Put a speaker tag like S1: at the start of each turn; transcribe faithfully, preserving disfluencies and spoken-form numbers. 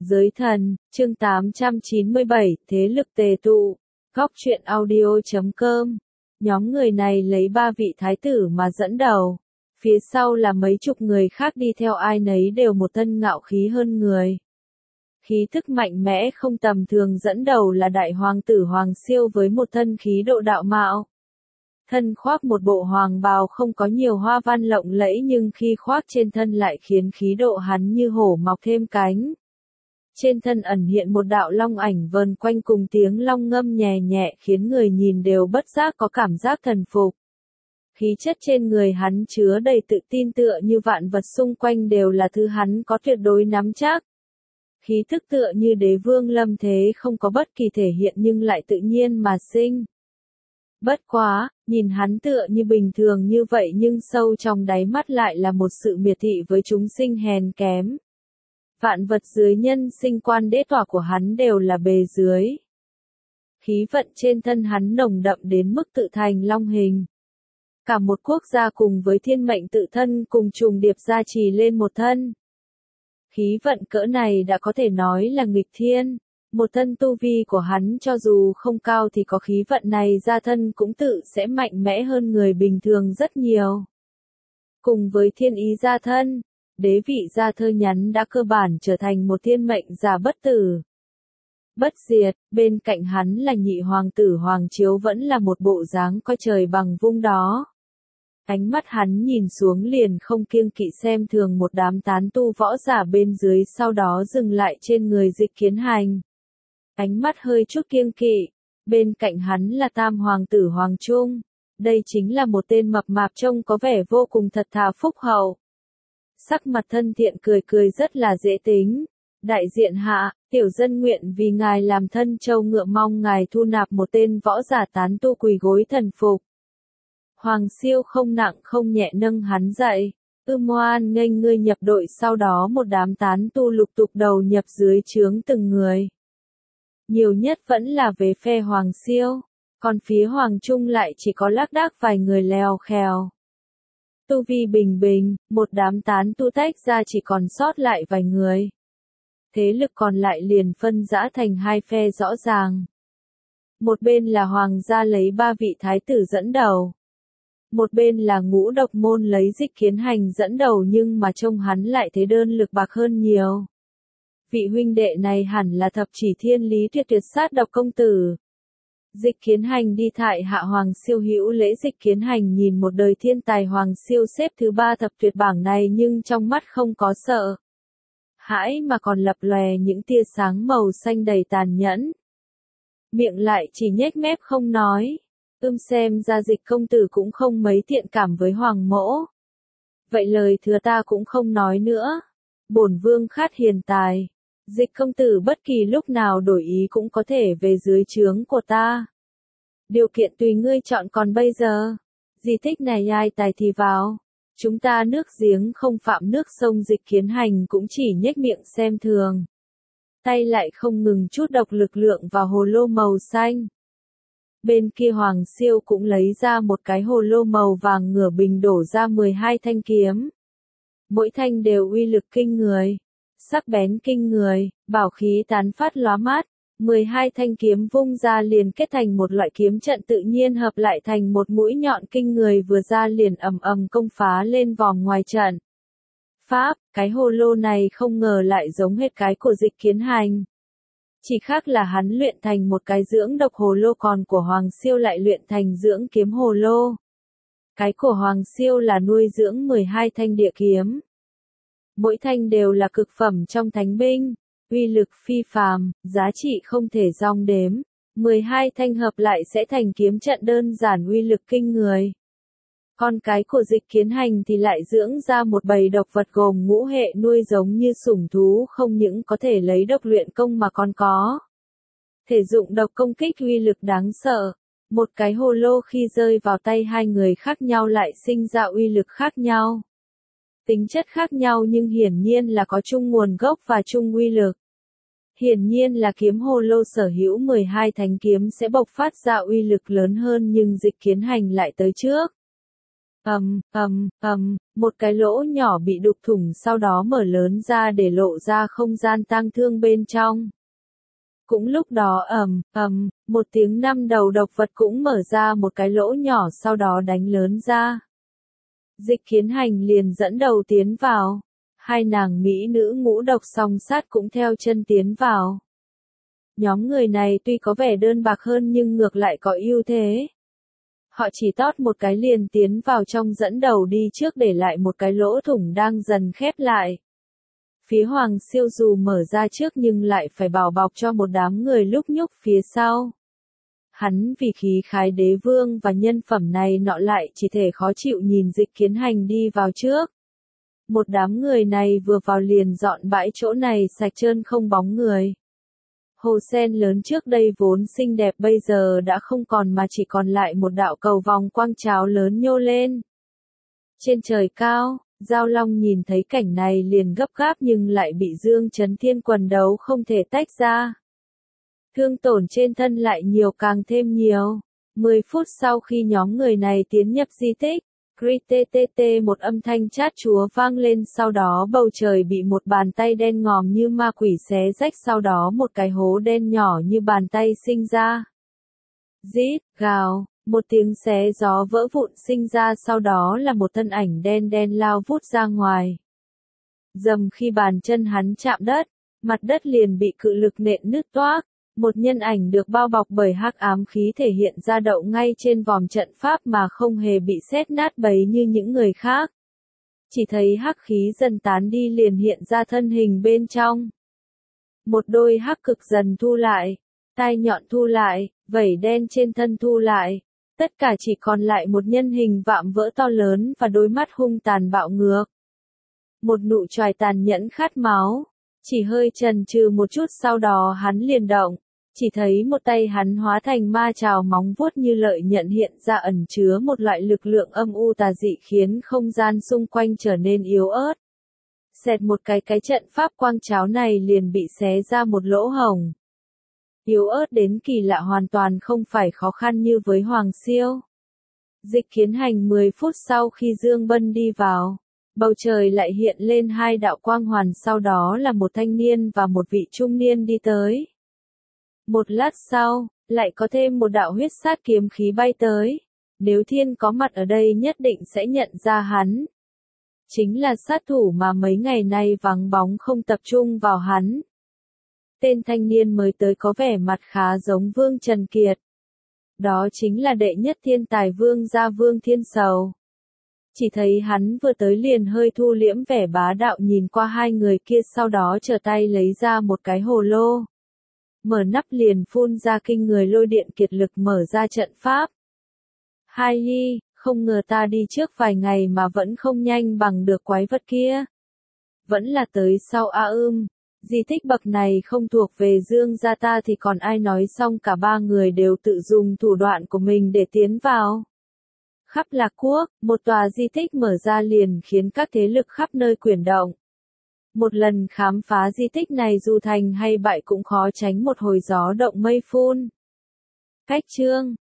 S1: Giới thần, chương tám trăm chín mươi bảy, thế lực tề tụ. Góc truyện audio chấm com. Nhóm người này lấy ba vị thái tử mà dẫn đầu. Phía sau là mấy chục người khác đi theo, ai nấy đều một thân ngạo khí hơn người. Khí thức mạnh mẽ không tầm thường, dẫn đầu là đại hoàng tử Hoàng Siêu với một thân khí độ đạo mạo. Thân khoác một bộ hoàng bào không có nhiều hoa văn lộng lẫy, nhưng khi khoác trên thân lại khiến khí độ hắn như hổ mọc thêm cánh. Trên thân ẩn hiện một đạo long ảnh vờn quanh cùng tiếng long ngâm nhẹ nhẹ, khiến người nhìn đều bất giác có cảm giác thần phục. Khí chất trên người hắn chứa đầy tự tin, tựa như vạn vật xung quanh đều là thứ hắn có tuyệt đối nắm chắc. Khí thức tựa như đế vương lâm thế, không có bất kỳ thể hiện nhưng lại tự nhiên mà sinh. Bất quá, nhìn hắn tựa như bình thường như vậy nhưng sâu trong đáy mắt lại là một sự miệt thị với chúng sinh hèn kém. Vạn vật dưới nhân sinh quan đế tỏa của hắn đều là bề dưới. Khí vận trên thân hắn nồng đậm đến mức tự thành long hình. Cả một quốc gia cùng với thiên mệnh tự thân cùng trùng điệp gia trì lên một thân. Khí vận cỡ này đã có thể nói là nghịch thiên. Một thân tu vi của hắn cho dù không cao thì có khí vận này ra thân cũng tự sẽ mạnh mẽ hơn người bình thường rất nhiều. Cùng với thiên ý ra thân, đế vị gia thơ nhắn đã cơ bản trở thành một thiên mệnh giả bất tử. Bất diệt, bên cạnh hắn là nhị hoàng tử Hoàng Chiếu, vẫn là một bộ dáng coi trời bằng vung đó. Ánh mắt hắn nhìn xuống liền không kiêng kỵ xem thường một đám tán tu võ giả bên dưới, sau đó dừng lại trên người Dịch Kiến Hành. Ánh mắt hơi chút kiêng kỵ, bên cạnh hắn là tam hoàng tử Hoàng Trung. Đây chính là một tên mập mạp trông có vẻ vô cùng thật thà phúc hậu. Sắc mặt thân thiện cười cười rất là dễ tính. Đại diện hạ, tiểu dân nguyện vì ngài làm thân châu ngựa, mong ngài thu nạp một tên võ giả tán tu quỳ gối thần phục. Hoàng Siêu không nặng không nhẹ nâng hắn dậy. Ưm oan nghênh ngươi nhập đội, sau đó một đám tán tu lục tục đầu nhập dưới trướng từng người. Nhiều nhất vẫn là về phe Hoàng Siêu, còn phía Hoàng Trung lại chỉ có lác đác vài người lèo khèo. Tu vi bình bình, một đám tán tu tách ra chỉ còn sót lại vài người. Thế lực còn lại liền phân rã thành hai phe rõ ràng. Một bên là Hoàng gia lấy ba vị thái tử dẫn đầu. Một bên là Ngũ Độc môn lấy Dịch Kiến Hành dẫn đầu, nhưng mà trông hắn lại thế đơn lực bạc hơn nhiều. Vị huynh đệ này hẳn là thập chỉ thiên lý tuyệt tuyệt sát độc công tử. Dịch Kiến Hành đi thại hạ Hoàng Siêu hữu lễ. Dịch Kiến Hành nhìn một đời thiên tài Hoàng Siêu xếp thứ ba thập tuyệt bảng này, nhưng trong mắt không có sợ hãi mà còn lập lòe những tia sáng màu xanh đầy tàn nhẫn. Miệng lại chỉ nhếch mép không nói. Ưm xem ra Dịch công tử cũng không mấy thiện cảm với Hoàng mỗ. Vậy lời thừa ta cũng không nói nữa. Bổn vương khát hiền tài. Dịch công tử bất kỳ lúc nào đổi ý cũng có thể về dưới trướng của ta. Điều kiện tùy ngươi chọn, còn bây giờ, di tích này ai tài thì vào. Chúng ta nước giếng không phạm nước sông. Dịch Kiến Hành cũng chỉ nhếch miệng xem thường. Tay lại không ngừng chút độc lực lượng vào hồ lô màu xanh. Bên kia Hoàng Siêu cũng lấy ra một cái hồ lô màu vàng, ngửa bình đổ ra mười hai thanh kiếm. Mỗi thanh đều uy lực kinh người, sắc bén kinh người, bảo khí tán phát lóa mắt. mười hai thanh kiếm vung ra liền kết thành một loại kiếm trận tự nhiên, hợp lại thành một mũi nhọn kinh người, vừa ra liền ầm ầm công phá lên vòng ngoài trận. Pháp, cái hồ lô này không ngờ lại giống hệt cái của Dịch Kiến Hành. Chỉ khác là hắn luyện thành một cái dưỡng độc hồ lô, còn của Hoàng Siêu lại luyện thành dưỡng kiếm hồ lô. Cái của Hoàng Siêu là nuôi dưỡng mười hai thanh địa kiếm. Mỗi thanh đều là cực phẩm trong thánh binh, uy lực phi phàm, giá trị không thể đong đếm. mười hai thanh hợp lại sẽ thành kiếm trận đơn giản uy lực kinh người. Còn cái của Dịch Kiến Hành thì lại dưỡng ra một bầy độc vật gồm ngũ hệ, nuôi giống như sủng thú, không những có thể lấy độc luyện công mà còn có thể dụng độc công kích uy lực đáng sợ. Một cái hồ lô khi rơi vào tay hai người khác nhau lại sinh ra uy lực khác nhau. Tính chất khác nhau nhưng hiển nhiên là có chung nguồn gốc và chung uy lực. Hiển nhiên là kiếm hồ lô sở hữu mười hai thánh kiếm sẽ bộc phát ra uy lực lớn hơn, nhưng Dịch Kiến Hành lại tới trước. ầm, ầm, ầm, một cái lỗ nhỏ bị đục thủng sau đó mở lớn ra để lộ ra không gian tang thương bên trong. Cũng lúc đó ầm, ầm, một tiếng năm đầu độc vật cũng mở ra một cái lỗ nhỏ sau đó đánh lớn ra. Dịch Kiến Hành liền dẫn đầu tiến vào. Hai nàng mỹ nữ ngũ độc song sát cũng theo chân tiến vào. Nhóm người này tuy có vẻ đơn bạc hơn nhưng ngược lại có ưu thế. Họ chỉ tót một cái liền tiến vào trong dẫn đầu đi trước để lại một cái lỗ thủng đang dần khép lại. Phía Hoàng Siêu dù mở ra trước nhưng lại phải bảo bọc cho một đám người lúc nhúc phía sau. Hắn vì khí khái đế vương và nhân phẩm này nọ lại chỉ thể khó chịu nhìn Dịch Kiến Hành đi vào trước. Một đám người này vừa vào liền dọn bãi chỗ này sạch trơn không bóng người. Hồ sen lớn trước đây vốn xinh đẹp bây giờ đã không còn mà chỉ còn lại một đạo cầu vòng quang tráo lớn nhô lên. Trên trời cao, Giao Long nhìn thấy cảnh này liền gấp gáp nhưng lại bị Dương Chấn Thiên quần đấu không thể tách ra. Thương tổn trên thân lại nhiều càng thêm nhiều. Mười phút sau khi nhóm người này tiến nhập di tích, Krittt một âm thanh chát chúa vang lên sau đó bầu trời bị một bàn tay đen ngòm như ma quỷ xé rách sau đó một cái hố đen nhỏ như bàn tay sinh ra. Rít, gào, một tiếng xé gió vỡ vụn sinh ra sau đó là một thân ảnh đen đen lao vút ra ngoài. Dầm khi bàn chân hắn chạm đất, mặt đất liền bị cự lực nện nứt toác. Một nhân ảnh được bao bọc bởi hắc ám khí thể hiện ra đậu ngay trên vòm trận pháp mà không hề bị sét nát bấy như những người khác. Chỉ thấy hắc khí dần tán đi liền hiện ra thân hình bên trong. Một đôi hắc cực dần thu lại, tai nhọn thu lại, vảy đen trên thân thu lại. Tất cả chỉ còn lại một nhân hình vạm vỡ to lớn và đôi mắt hung tàn bạo ngược. Một nụ chòi tàn nhẫn khát máu. Chỉ hơi chần chừ một chút sau đó hắn liền động, chỉ thấy một tay hắn hóa thành ma trào móng vuốt như lợi nhận hiện ra ẩn chứa một loại lực lượng âm u tà dị khiến không gian xung quanh trở nên yếu ớt. Xẹt một cái cái trận pháp quang cháo này liền bị xé ra một lỗ hổng. Yếu ớt đến kỳ lạ hoàn toàn không phải khó khăn như với Hoàng Siêu. Dịch Kiến Hành mười phút sau khi Dương Bân đi vào. Bầu trời lại hiện lên hai đạo quang hoàn sau đó là một thanh niên và một vị trung niên đi tới. Một lát sau, lại có thêm một đạo huyết sát kiếm khí bay tới. Nếu Thiên có mặt ở đây nhất định sẽ nhận ra hắn. Chính là sát thủ mà mấy ngày nay vắng bóng không tập trung vào hắn. Tên thanh niên mới tới có vẻ mặt khá giống Vương Trần Kiệt. Đó chính là đệ nhất thiên tài Vương gia Vương Thiên Sầu. Chỉ thấy hắn vừa tới liền hơi thu liễm vẻ bá đạo nhìn qua hai người kia sau đó trở tay lấy ra một cái hồ lô. Mở nắp liền phun ra kinh người lôi điện kiệt lực mở ra trận pháp. Hai hi, không ngờ ta đi trước vài ngày mà vẫn không nhanh bằng được quái vật kia. Vẫn là tới sau a ưm, di tích bậc này không thuộc về Dương gia ta thì còn ai nói xong cả ba người đều tự dùng thủ đoạn của mình để tiến vào. Khắp Lạc Quốc, một tòa di tích mở ra liền khiến các thế lực khắp nơi quyển động. Một lần khám phá di tích này dù thành hay bại cũng khó tránh một hồi gió động mây phun. Cách chương